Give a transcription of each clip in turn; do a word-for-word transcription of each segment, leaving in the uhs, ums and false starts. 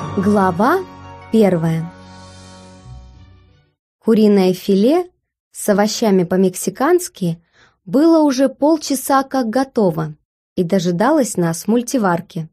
Глава первая. Куриное филе с овощами по-мексикански было уже полчаса как готово и дожидалось нас в мультиварке.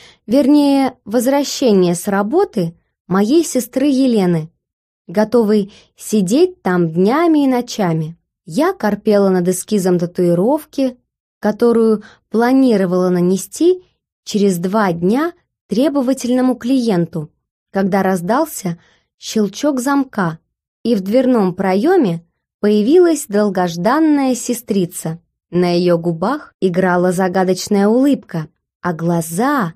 Вернее, возвращение с работы моей сестры Елены, готовой сидеть там днями и ночами. Я корпела над эскизом татуировки, которую планировала нанести через два дня требовательному клиенту, когда раздался щелчок замка, и в дверном проеме появилась долгожданная сестрица. На ее губах играла загадочная улыбка, а глаза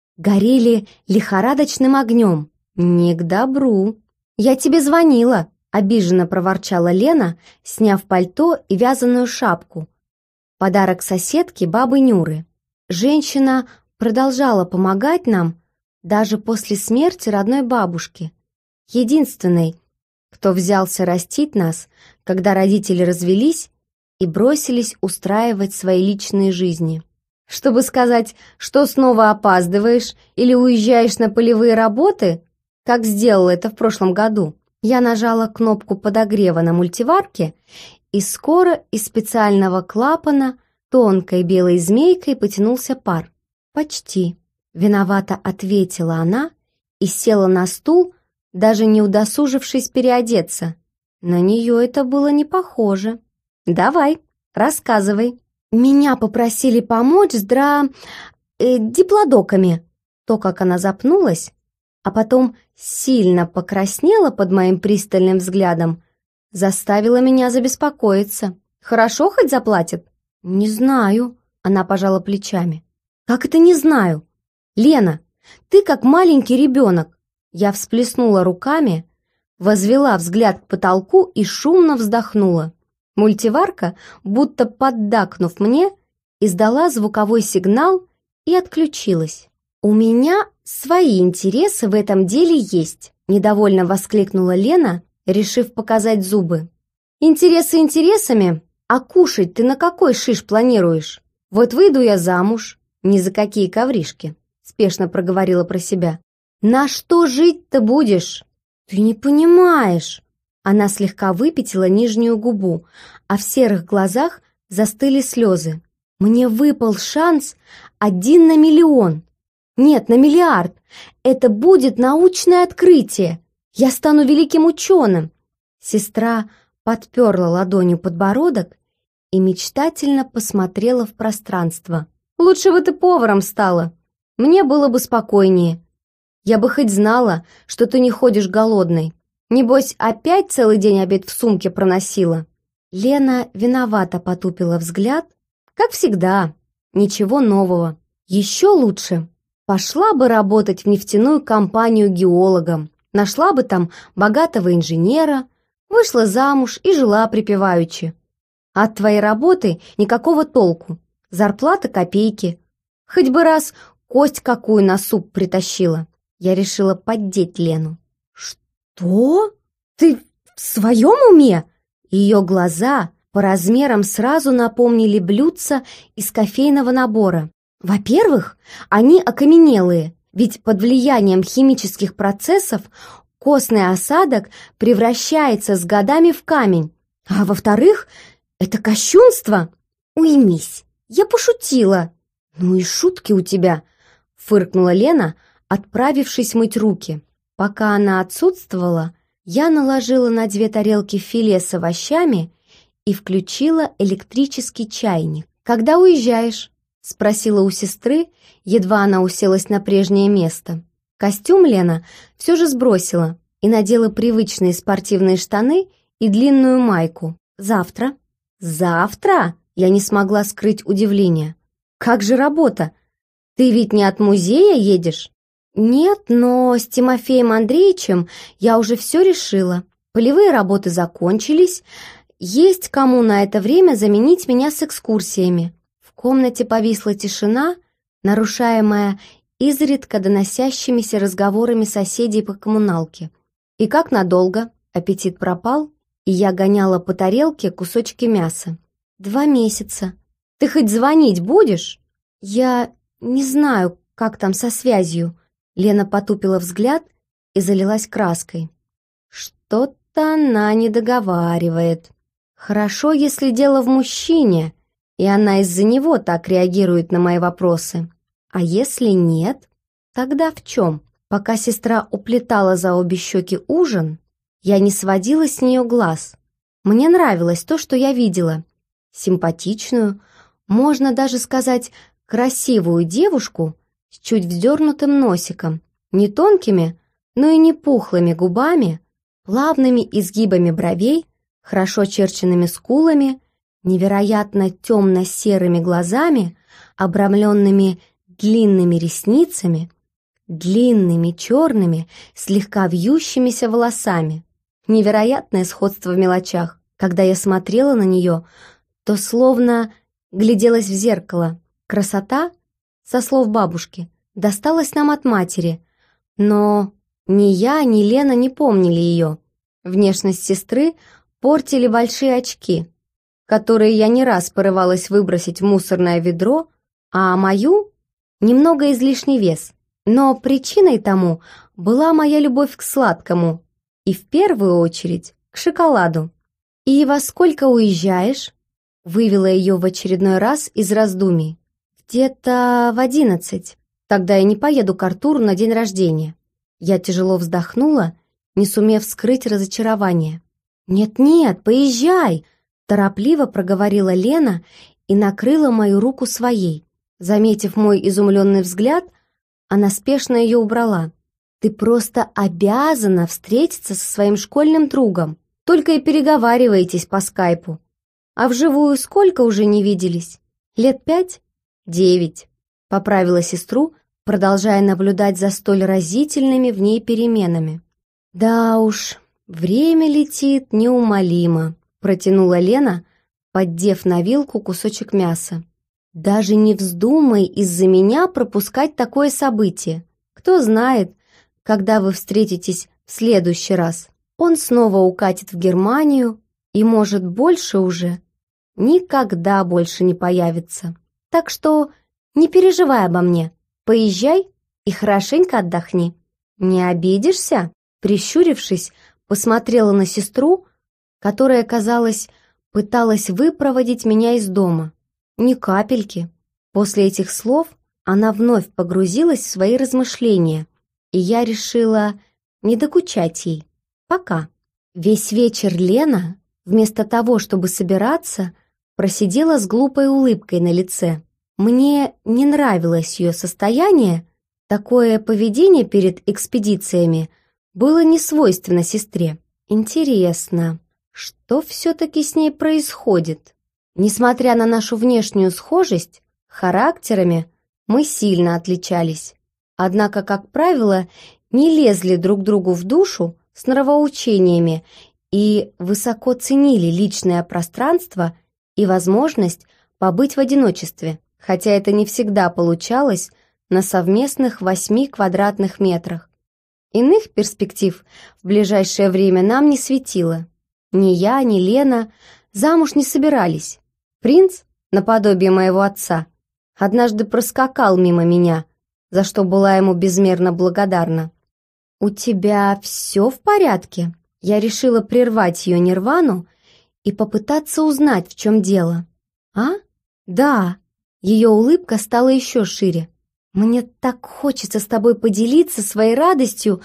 горели лихорадочным огнем. Не к добру. «Я тебе звонила», — обиженно проворчала Лена, сняв пальто и вязаную шапку. Подарок соседки бабы Нюры. Женщина продолжала помогать нам даже после смерти родной бабушки, единственной, кто взялся растить нас, когда родители развелись и бросились устраивать свои личные жизни. Чтобы сказать, что снова опаздываешь или уезжаешь на полевые работы, как сделала это в прошлом году, я нажала кнопку подогрева на мультиварке, и скоро из специального клапана тонкой белой змейкой потянулся пар. «Почти», — виновато ответила она и села на стул, даже не удосужившись переодеться. На нее это было не похоже. «Давай, рассказывай». «Меня попросили помочь с дра... Э, диплодоками». То, как она запнулась, а потом сильно покраснела под моим пристальным взглядом, заставила меня забеспокоиться. «Хорошо хоть заплатят?» «Не знаю», — она пожала плечами. «Как это не знаю? Лена, ты как маленький ребенок». Я всплеснула руками, возвела взгляд к потолку и шумно вздохнула. Мультиварка, будто поддакнув мне, издала звуковой сигнал и отключилась. «У меня свои интересы в этом деле есть», — недовольно воскликнула Лена, решив показать зубы. «Интересы интересами, а кушать ты на какой шиш планируешь? Вот выйду я замуж, ни за какие ковришки», — спешно проговорила про себя. «На что жить-то будешь?» «Ты не понимаешь». Она слегка выпятила нижнюю губу, а в серых глазах застыли слезы. «Мне выпал шанс один на миллион. Нет, на миллиард. Это будет научное открытие. Я стану великим ученым». Сестра подперла ладонью подбородок и мечтательно посмотрела в пространство. «Лучше бы ты поваром стала. Мне было бы спокойнее. Я бы хоть знала, что ты не ходишь голодной. Небось, опять целый день обед в сумке проносила». Лена виновато потупила взгляд. Как всегда, ничего нового. Еще лучше. Пошла бы работать в нефтяную компанию геологом, нашла бы там богатого инженера, вышла замуж и жила припеваючи. От твоей работы никакого толку. Зарплата копейки. Хоть бы раз кость какую на суп притащила. Я решила поддеть Лену. «Что? Ты в своем уме?» Ее глаза по размерам сразу напомнили блюдца из кофейного набора. Во-первых, они окаменелые, ведь под влиянием химических процессов костный осадок превращается с годами в камень. А во-вторых, это кощунство. Уймись, я пошутила. «Ну и шутки у тебя», — фыркнула Лена, отправившись мыть руки. Пока она отсутствовала, я наложила на две тарелки филе с овощами и включила электрический чайник. «Когда уезжаешь?» — спросила у сестры, едва она уселась на прежнее место. Костюм Лена все же сбросила и надела привычные спортивные штаны и длинную майку. «Завтра». «Завтра?» — я не смогла скрыть удивление. «Как же работа? Ты ведь не от музея едешь?» «Нет, но с Тимофеем Андреевичем я уже все решила. Полевые работы закончились, есть кому на это время заменить меня с экскурсиями». В комнате повисла тишина, нарушаемая изредка доносящимися разговорами соседей по коммуналке. И как надолго аппетит пропал, и я гоняла по тарелке кусочки мяса. «Два месяца. Ты хоть звонить будешь?» «Я не знаю, как там со связью», Лена потупила взгляд и залилась краской. Что-то она не договаривает. Хорошо, если дело в мужчине, и она из-за него так реагирует на мои вопросы. А если нет, тогда в чем? Пока сестра уплетала за обе щеки ужин, я не сводила с нее глаз. Мне нравилось то, что я видела. Симпатичную, можно даже сказать, красивую девушку с чуть вздернутым носиком, не тонкими, но и не пухлыми губами, плавными изгибами бровей, хорошо очерченными скулами, невероятно темно-серыми глазами, обрамленными длинными ресницами, длинными черными, слегка вьющимися волосами. Невероятное сходство в мелочах. Когда я смотрела на нее, то словно гляделась в зеркало. Красота, со слов бабушки, досталась нам от матери, но ни я, ни Лена не помнили ее. Внешность сестры портили большие очки, которые я не раз порывалась выбросить в мусорное ведро, а мою — немного излишний вес. Но причиной тому была моя любовь к сладкому и в первую очередь к шоколаду. «И во сколько уезжаешь?» — вывела ее в очередной раз из раздумий. «Где-то в одиннадцать. Тогда я не поеду к Артуру на день рождения». Я тяжело вздохнула, не сумев скрыть разочарование. «Нет-нет, поезжай!» — торопливо проговорила Лена и накрыла мою руку своей. Заметив мой изумленный взгляд, она спешно ее убрала. «Ты просто обязана встретиться со своим школьным другом. Только и переговариваетесь по скайпу. А вживую сколько уже не виделись? Лет пять? Девять», — поправила сестру, продолжая наблюдать за столь разительными в ней переменами. «Да уж, время летит неумолимо», — протянула Лена, поддев на вилку кусочек мяса. «Даже не вздумай из-за меня пропускать такое событие. Кто знает, когда вы встретитесь в следующий раз. Он снова укатит в Германию и, может, больше уже никогда больше не появится. Так что не переживай обо мне. Поезжай и хорошенько отдохни. Не обидишься?» Прищурившись, посмотрела на сестру, которая, казалось, пыталась выпроводить меня из дома. Ни капельки. После этих слов она вновь погрузилась в свои размышления, и я решила не докучать ей. Пока. Весь вечер Лена, вместо того, чтобы собираться, просидела с глупой улыбкой на лице. Мне не нравилось ее состояние, такое поведение перед экспедициями было не свойственно сестре. Интересно, что все-таки с ней происходит? Несмотря на нашу внешнюю схожесть, характерами мы сильно отличались. Однако, как правило, не лезли друг другу в душу с нравоучениями и высоко ценили личное пространство и возможность побыть в одиночестве, хотя это не всегда получалось на совместных восьми квадратных метрах. Иных перспектив в ближайшее время нам не светило. Ни я, ни Лена замуж не собирались. Принц, наподобие моего отца, однажды проскакал мимо меня, за что была ему безмерно благодарна. «У тебя все в порядке?» Я решила прервать ее нирвану и попытаться узнать, в чем дело. «А? Да». Ее улыбка стала еще шире. «Мне так хочется с тобой поделиться своей радостью,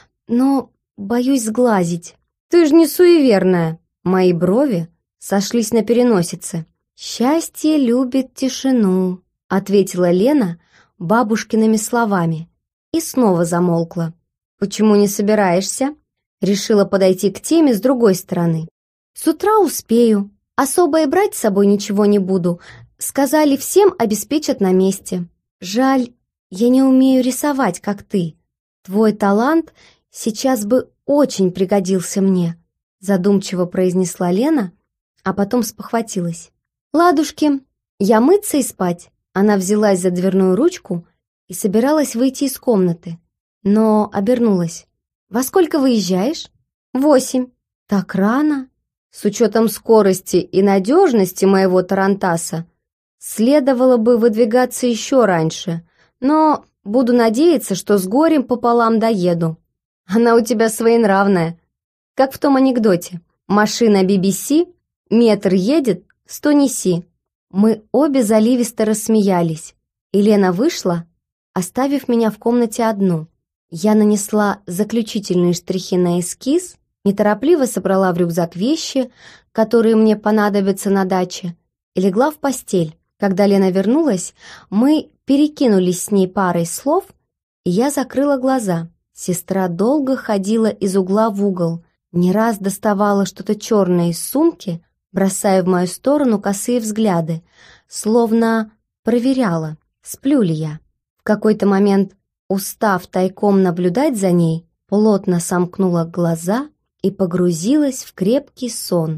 но боюсь сглазить». «Ты же не суеверная». Мои брови сошлись на переносице. «Счастье любит тишину», — ответила Лена бабушкиными словами и снова замолкла. «Почему не собираешься?» Решила подойти к теме с другой стороны. «С утра успею. Особо и брать с собой ничего не буду. Сказали, всем обеспечат на месте. Жаль, я не умею рисовать, как ты. Твой талант сейчас бы очень пригодился мне», задумчиво произнесла Лена, а потом спохватилась. «Ладушки, я мыться и спать». Она взялась за дверную ручку и собиралась выйти из комнаты, но обернулась. «Во сколько выезжаешь?» «Восемь». «Так рано?» С учетом скорости и надежности моего тарантаса следовало бы выдвигаться еще раньше, но Буду надеяться, что с горем пополам доеду. Она у тебя своенравная, как в том анекдоте. Машина би би си, метр едет, сто неси. Мы обе заливисто рассмеялись, и Лена вышла, оставив меня в комнате одну. Я нанесла заключительные штрихи на эскиз, неторопливо собрала в рюкзак вещи, которые мне понадобятся на даче, и легла в постель. Когда Лена вернулась, мы перекинулись с ней парой слов, и я закрыла глаза. Сестра долго ходила из угла в угол, не раз доставала что-то черное из сумки, бросая в мою сторону косые взгляды, словно проверяла, сплю ли я. В какой-то момент, устав тайком наблюдать за ней, плотно сомкнула глаза и погрузилась в крепкий сон.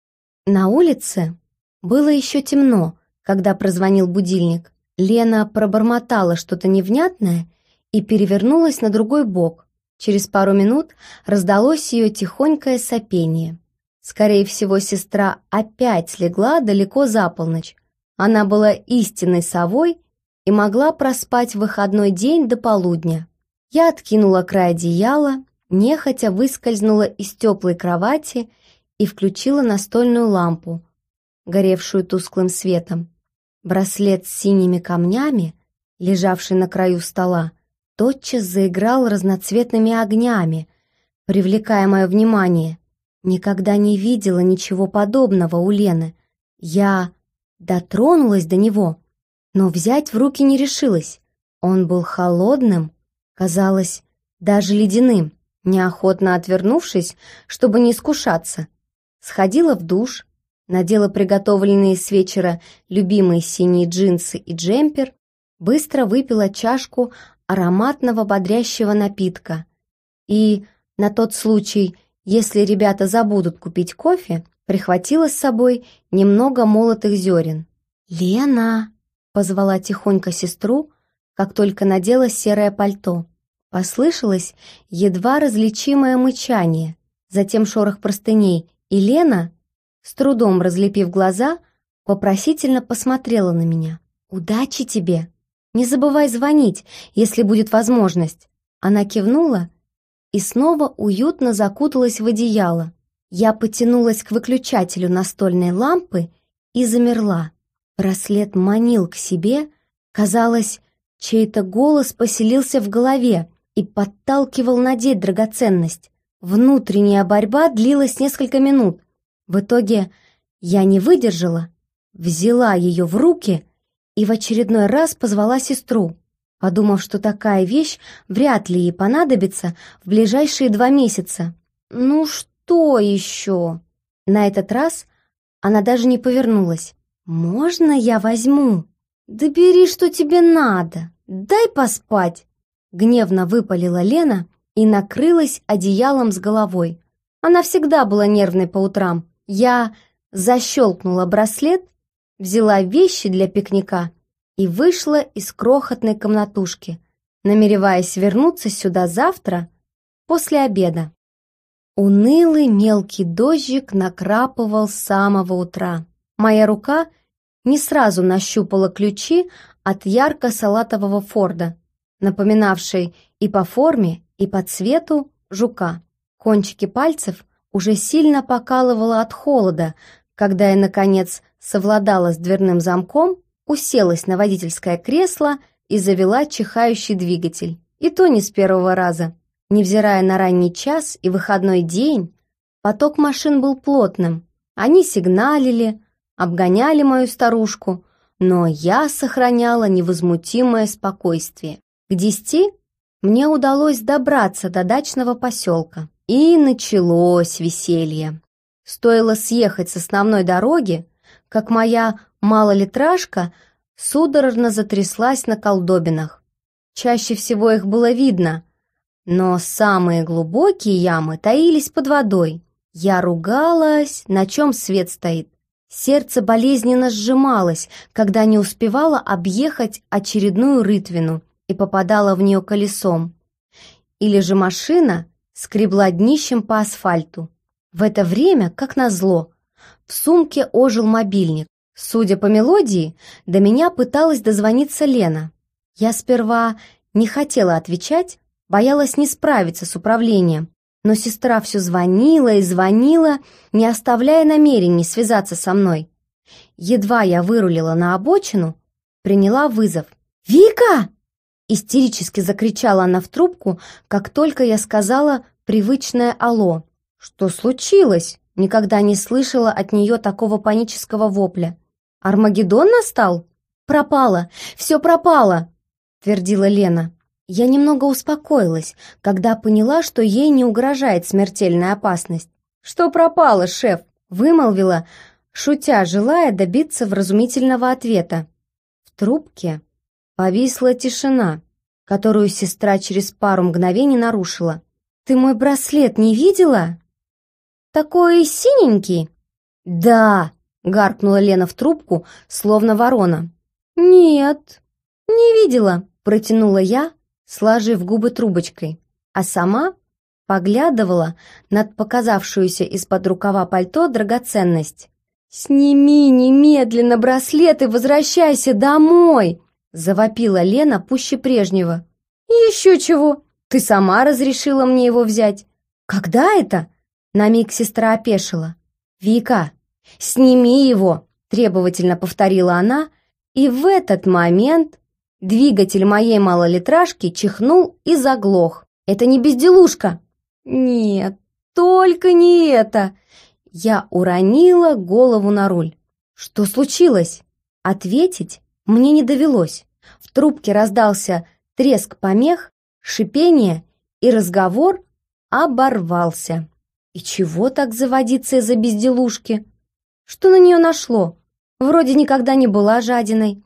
На улице было еще темно, когда прозвонил будильник. Лена пробормотала что-то невнятное и перевернулась на другой бок. Через пару минут раздалось ее тихонькое сопение. Скорее всего, сестра опять легла далеко за полночь. Она была истинной совой и могла проспать в выходной день до полудня. Я откинула край одеяла, нехотя выскользнула из теплой кровати и включила настольную лампу, горевшую тусклым светом. Браслет с синими камнями, лежавший на краю стола, тотчас заиграл разноцветными огнями, привлекая мое внимание. Никогда не видела ничего подобного у Лены. Я дотронулась до него, но взять в руки не решилась. Он был холодным, казалось, даже ледяным. Неохотно отвернувшись, чтобы не искушаться, сходила в душ, надела приготовленные с вечера любимые синие джинсы и джемпер, быстро выпила чашку ароматного бодрящего напитка и, на тот случай, если ребята забудут купить кофе, прихватила с собой немного молотых зерен. «Лена!» — позвала тихонько сестру, как только надела серое пальто. Послышалось едва различимое мычание, затем шорох простыней, и Лена, с трудом разлепив глаза, вопросительно посмотрела на меня. «Удачи тебе! Не забывай звонить, если будет возможность!» Она кивнула и снова уютно закуталась в одеяло. Я потянулась к выключателю настольной лампы и замерла. Браслет манил к себе, казалось, чей-то голос поселился в голове и подталкивал надеть драгоценность. Внутренняя борьба длилась несколько минут. В итоге я не выдержала, взяла ее в руки и в очередной раз позвала сестру, подумав, что такая вещь вряд ли ей понадобится в ближайшие два месяца. «Ну что еще?» На этот раз она даже не повернулась. «Можно я возьму?» «Да бери, что тебе надо, дай поспать!» Гневно выпалила Лена и накрылась одеялом с головой. Она всегда была нервной по утрам. Я защелкнула браслет, взяла вещи для пикника и вышла из крохотной комнатушки, намереваясь вернуться сюда завтра после обеда. Унылый мелкий дождик накрапывал с самого утра. Моя рука не сразу нащупала ключи от ярко-салатового Форда, напоминавшей и по форме, и по цвету жука. Кончики пальцев уже сильно покалывало от холода, когда я, наконец, совладала с дверным замком, уселась на водительское кресло и завела чихающий двигатель. И то не с первого раза. Невзирая на ранний час и выходной день, поток машин был плотным. Они сигналили, обгоняли мою старушку, но я сохраняла невозмутимое спокойствие. К десяти мне удалось добраться до дачного поселка. И началось веселье. Стоило съехать с основной дороги, как моя малолитражка судорожно затряслась на колдобинах. Чаще всего их было видно, но самые глубокие ямы таились под водой. Я ругалась, на чем свет стоит. Сердце болезненно сжималось, когда не успевала объехать очередную рытвину и попадала в нее колесом. Или же машина скребла днищем по асфальту. В это время, как назло, в сумке ожил мобильник. Судя по мелодии, до меня пыталась дозвониться Лена. Я сперва Не хотела отвечать, боялась не справиться с управлением. Но сестра все звонила и звонила, не оставляя намерений связаться со мной. Едва я вырулила на обочину, приняла вызов. «Вика!» — истерически закричала она в трубку, как только я сказала привычное «алло». Что случилось? Никогда не слышала от нее такого панического вопля. «Армагеддон настал?» «Пропало! Все пропало!» — твердила Лена. Я немного успокоилась, когда поняла, что ей не угрожает смертельная опасность. «Что пропало, шеф?» — вымолвила, шутя, желая добиться вразумительного ответа. В трубке повисла тишина, которую сестра через пару мгновений нарушила. «Ты мой браслет не видела? Такой синенький?» «Да!» — гаркнула Лена в трубку, словно ворона. «Нет, не видела», — протянула я, сложив губы трубочкой, а сама поглядывала над показавшуюся из-под рукава пальто драгоценность. «Сними немедленно браслет и возвращайся домой!» — завопила Лена пуще прежнего. «Еще чего? Ты сама разрешила мне его взять». «Когда это?» — на миг сестра опешила. «Вика, сними его!» — требовательно повторила она, и в этот момент двигатель моей малолитражки чихнул и заглох. «Это не безделушка!» «Нет, только не это!» Я уронила голову на руль. «Что случилось?» Ответить мне не довелось. В трубке раздался треск помех, шипение, и разговор оборвался. И чего так заводиться из-за безделушки? Что на нее нашло? Вроде никогда не была жадиной.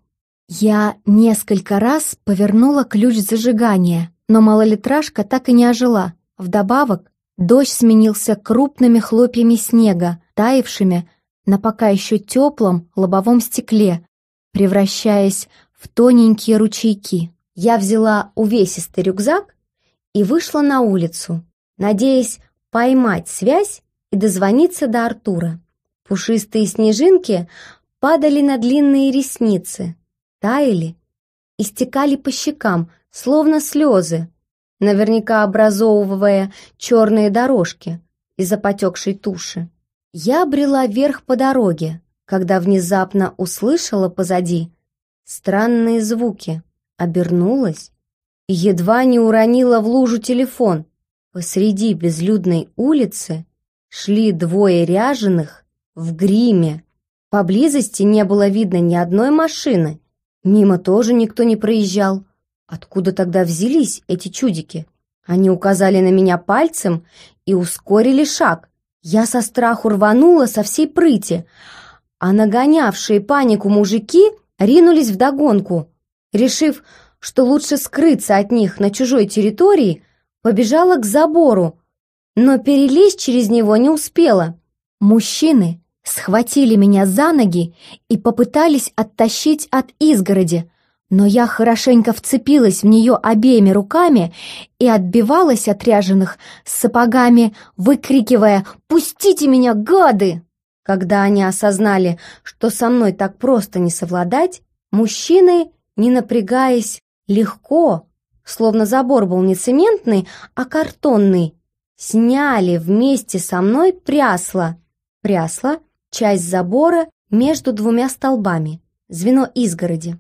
Я несколько раз повернула ключ зажигания, но малолитражка так и не ожила. Вдобавок, дождь сменился крупными хлопьями снега, таявшими на пока еще теплом лобовом стекле, превращаясь в тоненькие ручейки. Я взяла увесистый рюкзак и вышла на улицу, надеясь поймать связь и дозвониться до Артура. Пушистые снежинки падали на длинные ресницы, таяли и стекали по щекам, словно слезы, наверняка образовывая черные дорожки из-за потекшей туши. Я брела вверх по дороге, когда внезапно услышала позади странные звуки, обернулась и едва не уронила в лужу телефон. Посреди безлюдной улицы шли двое ряженых в гриме. Поблизости не было видно ни одной машины, мимо тоже никто не проезжал. Откуда тогда взялись эти чудики? Они указали на меня пальцем и ускорили шаг. Я со страху рванула со всей прыти, а нагонявшие панику мужики ринулись вдогонку. Решив, что лучше скрыться от них на чужой территории, побежала к забору, но перелезть через него не успела. Мужчины схватили меня за ноги и попытались оттащить от изгороди, но я хорошенько вцепилась в нее обеими руками и отбивалась от ряженых с сапогами, выкрикивая «Пустите меня, гады!». Когда они осознали, что со мной так просто не совладать, мужчины, не напрягаясь, легко, словно забор был не цементный, а картонный, сняли вместе со мной прясло. Прясло — часть забора между двумя столбами, звено изгороди.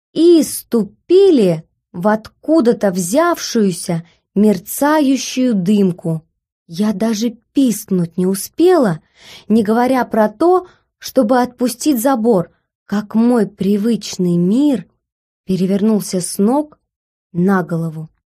И ступили в откуда-то взявшуюся мерцающую дымку. Я даже пискнуть не успела, не говоря про то, чтобы отпустить забор, как мой привычный мир перевернулся с ног на голову.